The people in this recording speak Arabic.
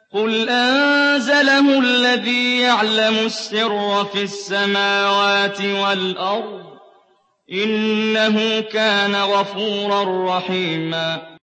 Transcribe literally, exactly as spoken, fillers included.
قُلْ أَنزَلَهُ الَّذِي يَعْلَمُ السِّرَّ فِي السَّمَاوَاتِ وَالْأَرْضِ ۚ إِنَّهُ كَانَ غَفُورًا رَّحِيمًا